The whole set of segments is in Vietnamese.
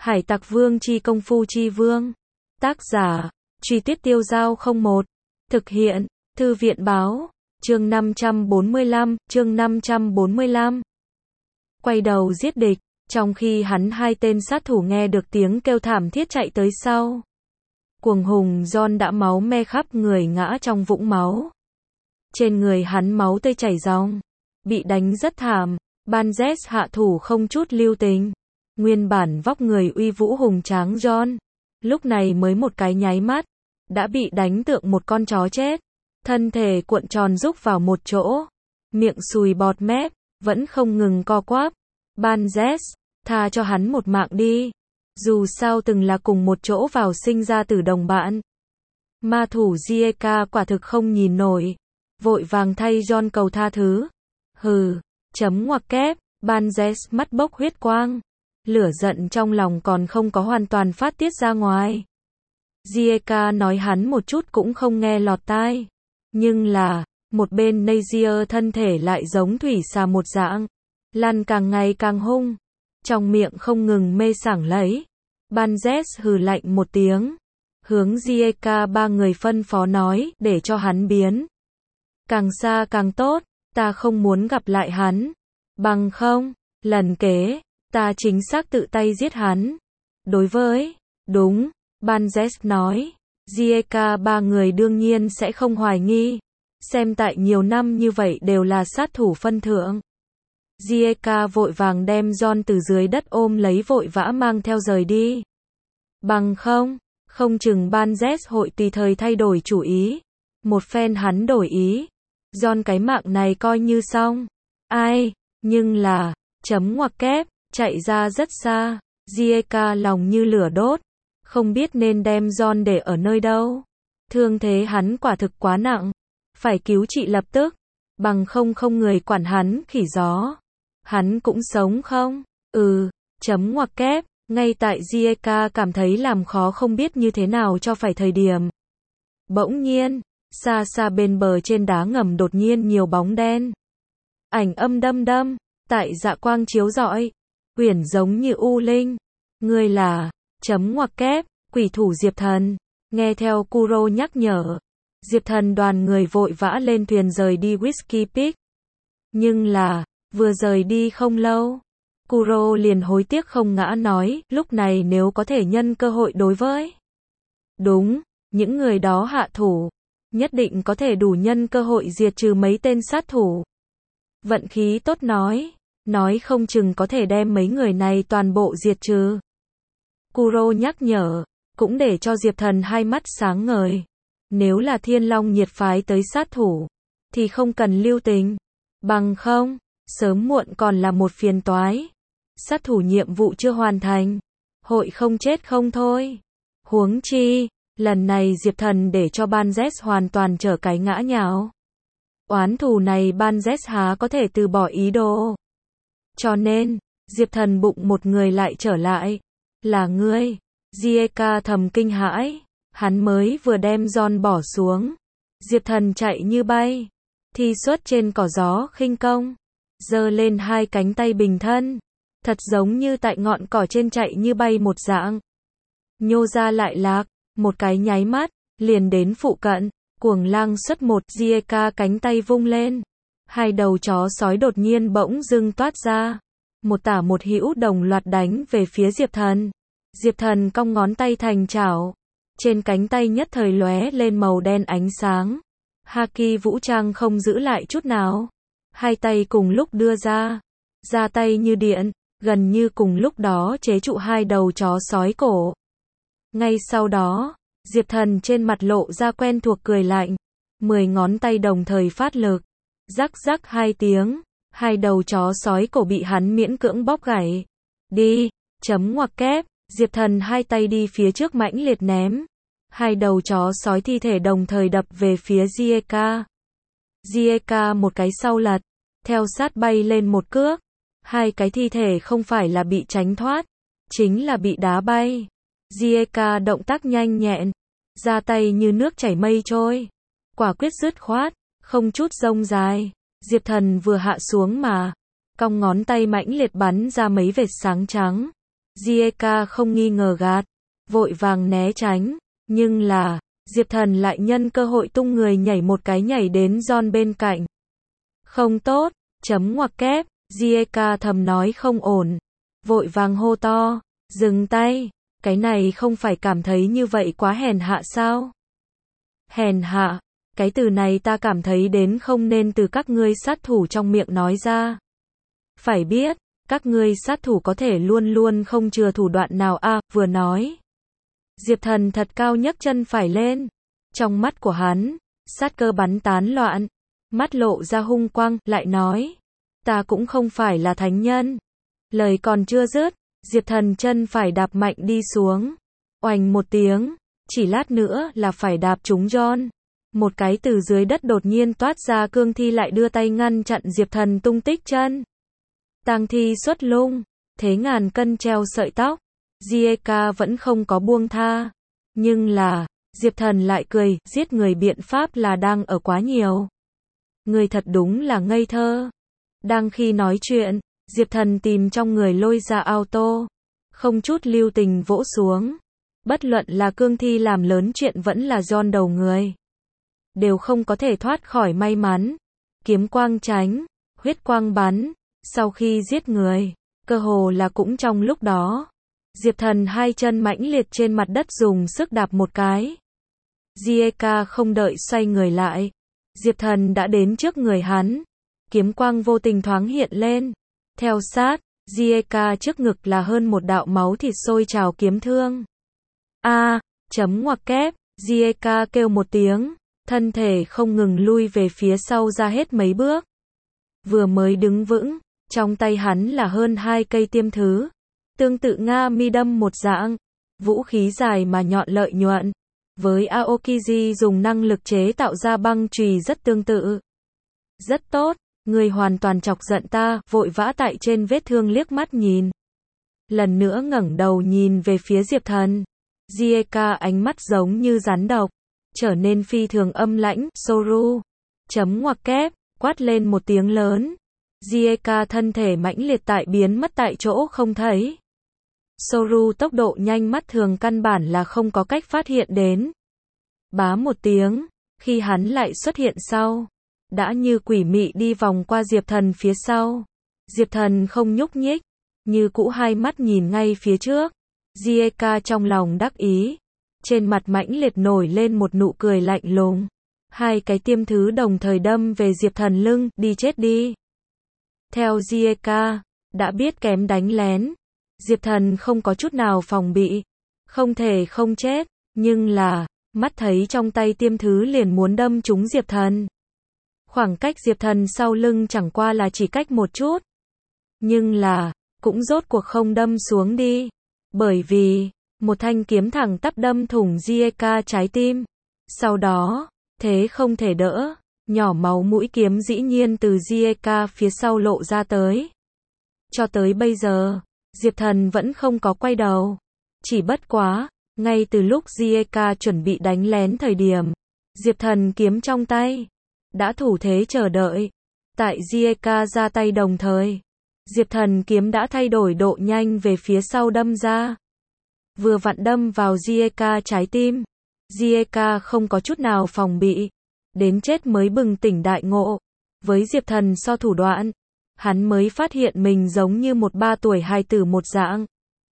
Hải Tặc Vương chi công phu chi vương. Tác giả, Truy Tuyết Tiêu Dao 01. Thực hiện, Thư viện báo, chương 545. Quay đầu giết địch, trong khi hắn hai tên sát thủ nghe được tiếng kêu thảm thiết chạy tới sau. Cuồng hùng John đã máu me khắp người ngã trong vũng máu. Trên người hắn máu tươi chảy ròng, bị đánh rất thảm, Banzes hạ thủ không chút lưu tình. Nguyên bản vóc người uy vũ hùng tráng John, lúc này mới một cái nháy mắt, đã bị đánh tượng một con chó chết. Thân thể cuộn tròn rúc vào một chỗ, miệng sùi bọt mép, vẫn không ngừng co quắp. Banzes, tha cho hắn một mạng đi. Dù sao từng là cùng một chỗ vào sinh ra tử đồng bạn. Ma thủ Zieka quả thực không nhìn nổi, vội vàng thay John cầu tha thứ. Hừ, chấm ngoặc kép, Banzes mắt bốc huyết quang. Lửa giận trong lòng còn không có hoàn toàn phát tiết ra ngoài. Zieka nói hắn một chút cũng không nghe lọt tai. Nhưng là, một bên Nazier thân thể lại giống thủy xà một dạng. Lan càng ngày càng hung. Trong miệng không ngừng mê sảng lấy. Banzes hừ lạnh một tiếng. Hướng Zieka ba người phân phó nói để cho hắn biến. Càng xa càng tốt, ta không muốn gặp lại hắn. Bằng không, lần kế, ta chính xác tự tay giết hắn. Đối với, đúng, Banzes nói, Zieka ba người đương nhiên sẽ không hoài nghi. Xem tại nhiều năm như vậy đều là sát thủ phân thượng. Zieka vội vàng đem John từ dưới đất ôm lấy vội vã mang theo rời đi. Bằng không, không chừng Banzes hội tùy thời thay đổi chủ ý. Một phen hắn đổi ý, John cái mạng này coi như xong. Ai, nhưng là, chấm ngoặc kép, chạy ra rất xa. Zieka lòng như lửa đốt, không biết nên đem John để ở nơi đâu. Thương thế hắn quả thực quá nặng, phải cứu trị lập tức, bằng không không người quản hắn khỉ gió. Hắn cũng sống không? Chấm ngoặc kép, ngay tại Zieka cảm thấy làm khó không biết như thế nào cho phải thời điểm. Bỗng nhiên, xa xa bên bờ trên đá ngầm đột nhiên nhiều bóng đen. Ảnh âm đâm đâm, tại dạ quang chiếu rọi, huyền giống như u linh. Ngươi là, chấm ngoặc kép, quỷ thủ Diệp Thần. Nghe theo Kuro nhắc nhở, Diệp Thần đoàn người vội vã lên thuyền rời đi Whiskey Peak. Nhưng là, vừa rời đi không lâu, Kuro liền hối tiếc không ngã nói, lúc này nếu có thể nhân cơ hội đối với. Đúng, những người đó hạ thủ, nhất định có thể đủ nhân cơ hội diệt trừ mấy tên sát thủ. Vận khí tốt nói không chừng có thể đem mấy người này toàn bộ diệt trừ. Kuro nhắc nhở, cũng để cho Diệp Thần hai mắt sáng ngời. Nếu là Thiên Long nhiệt phái tới sát thủ, thì không cần lưu tình. Bằng không, sớm muộn còn là một phiền toái. Sát thủ nhiệm vụ chưa hoàn thành, hội không chết không thôi. Huống chi, lần này Diệp Thần để cho Banzes hoàn toàn trở cái ngã nhào. Oán thù này Banzes há có thể từ bỏ ý đồ. Cho nên, Diệp Thần bụng một người lại trở lại. Là ngươi. Zieka thầm kinh hãi. Hắn mới vừa đem John bỏ xuống. Diệp Thần chạy như bay. Thi xuất trên cỏ gió khinh công. Giơ lên hai cánh tay bình thân. Thật giống như tại ngọn cỏ trên chạy như bay một dạng. Nhô ra lại lạc. Một cái nháy mắt, liền đến phụ cận. Cuồng lang xuất một. Zieka cánh tay vung lên. Hai đầu chó sói đột nhiên bỗng dưng toát ra. Một tả một hữu đồng loạt đánh về phía Diệp Thần. Diệp Thần cong ngón tay thành chảo. Trên cánh tay nhất thời lóe lên màu đen ánh sáng. Haki vũ trang không giữ lại chút nào. Hai tay cùng lúc đưa ra. Ra tay như điện, gần như cùng lúc đó chế trụ hai đầu chó sói cổ. Ngay sau đó, Diệp Thần trên mặt lộ ra quen thuộc cười lạnh. 10 ngón tay đồng thời phát lực. Rắc rắc hai tiếng, hai đầu chó sói cổ bị hắn miễn cưỡng bóp gãy. Đi, chấm ngoặc kép, Diệp Thần hai tay đi phía trước mãnh liệt ném. Hai đầu chó sói thi thể đồng thời đập về phía Zieka. Zieka một cái sau lật, theo sát bay lên một cước. Hai cái thi thể không phải là bị tránh thoát, chính là bị đá bay. Zieka động tác nhanh nhẹn, ra tay như nước chảy mây trôi. Quả quyết dứt khoát, không chút rông dài. Diệp Thần vừa hạ xuống mà, cong ngón tay mãnh liệt bắn ra mấy vệt sáng trắng. Jieka không nghi ngờ gạt, vội vàng né tránh, nhưng là, Diệp Thần lại nhân cơ hội tung người nhảy một cái nhảy đến John bên cạnh. Không tốt, chấm ngoặc kép, Jieka thầm nói không ổn, vội vàng hô to, dừng tay, cái này không phải cảm thấy như vậy quá hèn hạ sao? Hèn hạ, cái từ này ta cảm thấy đến không nên từ các ngươi sát thủ trong miệng nói ra. Phải biết, các ngươi sát thủ có thể luôn luôn không chừa thủ đoạn nào vừa nói. Diệp Thần thật cao nhấc chân phải lên. Trong mắt của hắn, sát cơ bắn tán loạn, mắt lộ ra hung quang, lại nói. Ta cũng không phải là thánh nhân. Lời còn chưa dứt, Diệp Thần chân phải đạp mạnh đi xuống. Oành một tiếng, chỉ lát nữa là phải đạp trúng John. Một cái từ dưới đất đột nhiên toát ra cương thi lại đưa tay ngăn chặn Diệp Thần tung tích chân. Tang thi xuất lung, thế ngàn cân treo sợi tóc. Jieka vẫn không có buông tha. Nhưng là, Diệp Thần lại cười, giết người biện pháp là đang ở quá nhiều. Người thật đúng là ngây thơ. Đang khi nói chuyện, Diệp Thần tìm trong người lôi ra auto. Không chút lưu tình vỗ xuống. Bất luận là cương thi làm lớn chuyện vẫn là John đầu người. Đều không có thể thoát khỏi may mắn. Kiếm quang tránh, huyết quang bắn. Sau khi giết người, cơ hồ là cũng trong lúc đó. Diệp Thần hai chân mãnh liệt trên mặt đất dùng sức đạp một cái. Jieka không đợi xoay người lại. Diệp Thần đã đến trước người hắn. Kiếm quang vô tình thoáng hiện lên. Theo sát, Jieka trước ngực là hơn một đạo máu thịt sôi trào kiếm thương. Chấm ngoặc kép, Jieka kêu một tiếng. Thân thể không ngừng lui về phía sau ra hết mấy bước. Vừa mới đứng vững, trong tay hắn là hơn 2 cây tiêm thứ. Tương tự Nga mi đâm một dạng. Vũ khí dài mà nhọn lợi nhuận. Với Aokiji dùng năng lực chế tạo ra băng chùy rất tương tự. Rất tốt, người hoàn toàn chọc giận ta, vội vã tại trên vết thương liếc mắt nhìn. Lần nữa ngẩng đầu nhìn về phía Diệp Thần. Jieka ánh mắt giống như rắn độc, trở nên phi thường âm lãnh, Soru. Chấm ngoặc kép, quát lên một tiếng lớn. Jieka thân thể mãnh liệt tại biến mất tại chỗ không thấy. Soru tốc độ nhanh mắt thường căn bản là không có cách phát hiện đến. Bá một tiếng, khi hắn lại xuất hiện sau, đã như quỷ mị đi vòng qua Diệp Thần phía sau. Diệp Thần không nhúc nhích, như cũ hai mắt nhìn ngay phía trước. Jieka trong lòng đắc ý, trên mặt mãnh liệt nổi lên một nụ cười lạnh lùng. Hai cái tiêm thứ đồng thời đâm về Diệp Thần lưng, đi chết đi. Theo Jieka, đã biết kém đánh lén. Diệp Thần không có chút nào phòng bị. Không thể không chết, nhưng là, mắt thấy trong tay tiêm thứ liền muốn đâm trúng Diệp Thần. Khoảng cách Diệp Thần sau lưng chẳng qua là chỉ cách một chút. Nhưng là, cũng rốt cuộc không đâm xuống đi. Bởi vì, một thanh kiếm thẳng tắp đâm thủng Jieka trái tim. Sau đó, thế không thể đỡ, nhỏ máu mũi kiếm dĩ nhiên từ Jieka phía sau lộ ra tới. Cho tới bây giờ, Diệp Thần vẫn không có quay đầu. Chỉ bất quá, ngay từ lúc Jieka chuẩn bị đánh lén thời điểm, Diệp Thần kiếm trong tay, đã thủ thế chờ đợi. Tại Jieka ra tay đồng thời, Diệp Thần kiếm đã thay đổi độ nhanh về phía sau đâm ra. Vừa vặn đâm vào Jieka trái tim. Jieka không có chút nào phòng bị. Đến chết mới bừng tỉnh đại ngộ. Với Diệp Thần so thủ đoạn, hắn mới phát hiện mình giống như một 3 tuổi hài tử một dạng.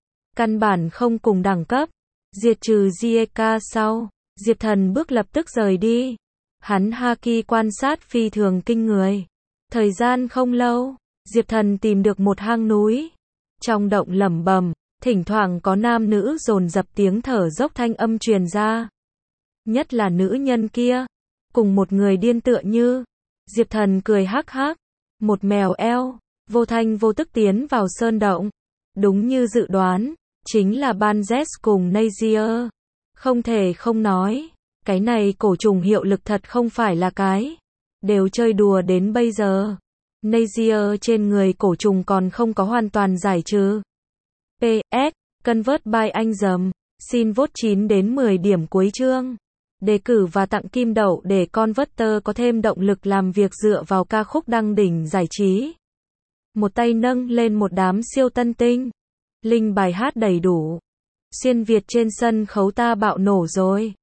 Căn bản không cùng đẳng cấp. Diệt trừ Jieka sau, Diệp Thần bước lập tức rời đi. Hắn haki quan sát phi thường kinh người. Thời gian không lâu, Diệp Thần tìm được một hang núi. Trong động lẩm bẩm, thỉnh thoảng có nam nữ dồn dập tiếng thở dốc thanh âm truyền ra. Nhất là nữ nhân kia, cùng một người điên tựa như. Diệp Thần cười hắc hắc, một mèo eo, vô thanh vô tức tiến vào sơn động. Đúng như dự đoán, chính là Banzes cùng Nazier. Không thể không nói, cái này cổ trùng hiệu lực thật không phải là cái đều chơi đùa đến bây giờ. Nazier trên người cổ trùng còn không có hoàn toàn giải trừ. PS, Convert by anh dầm, xin vote 9 đến 10 điểm cuối chương. Đề cử và tặng kim đậu để Converter có thêm động lực làm việc dựa vào ca khúc đăng đỉnh giải trí. Một tay nâng lên một đám siêu tân tinh. Linh bài hát đầy đủ. Xuyên Việt trên sân khấu ta bạo nổ rồi.